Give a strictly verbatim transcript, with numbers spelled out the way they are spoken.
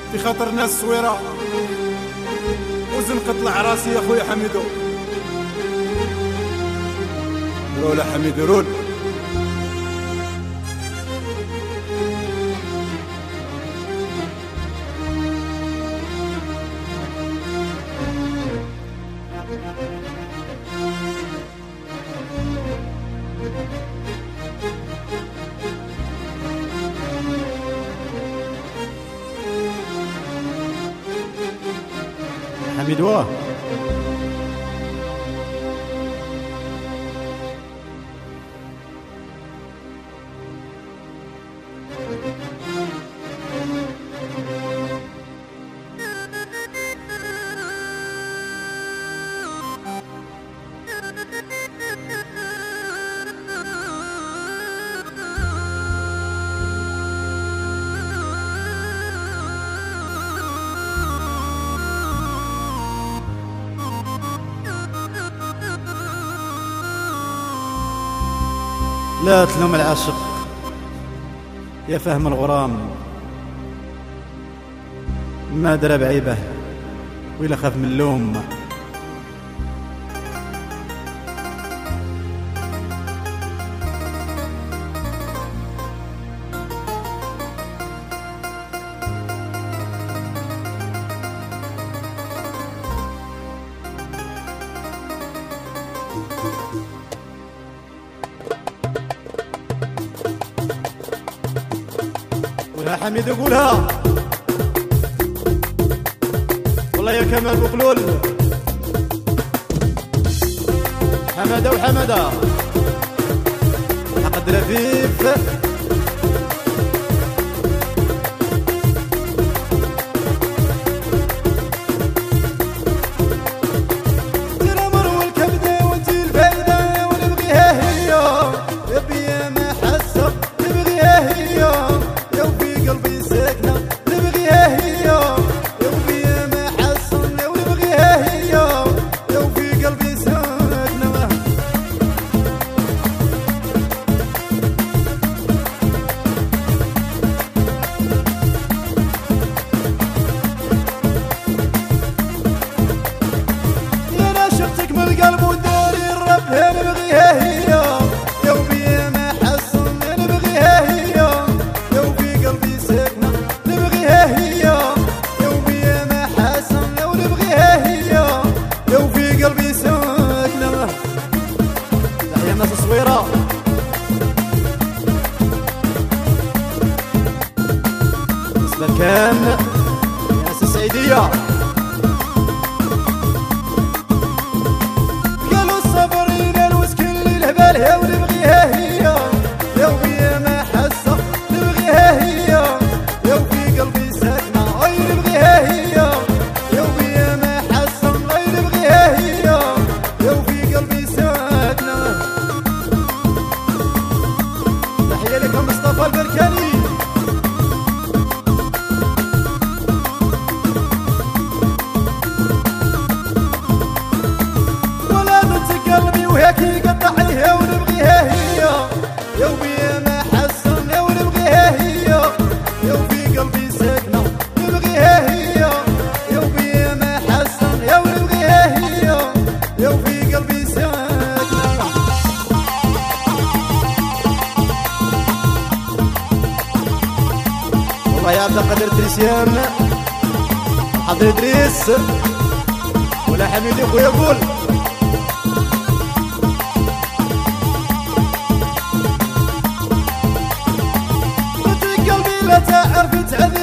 في خاطر ناس صويرة وزنقط العراسي يا خويا حميدو. رول حميدو رول. حميدو لا تلوم العاشق يا فهم الغرام، ما درى بعيبه وإلا خاف من اللوم. يا حميد قولها والله يا كمال بقلول. حمادة وحمادة حق الرفيف كان ناس السعيدية. قالوا الصبرين الوسكن للهبال هي ونبغيها هي يا وبيا ما حاسة نبغيها هي يا وفي قلبي ساكنة أي نبغيها هي يا وبيا ما حاسة أي نبغيها هي يا وفي قلبي ساكنة. تحية لكم مصطفى البركاني. وهيك قطعيها ونبغيها هي يا وبيا ما حسن يا ونبغيها هي يا وفي قلبي ساكنة نبغيها هي يا وبيا ما حسن يا ونبغيها هي يا وفي قلبي ساكنة. والله يا عبد القادر تريسيان حضر إدريس ولا حميدي خويا قول. لا تعرف تعذب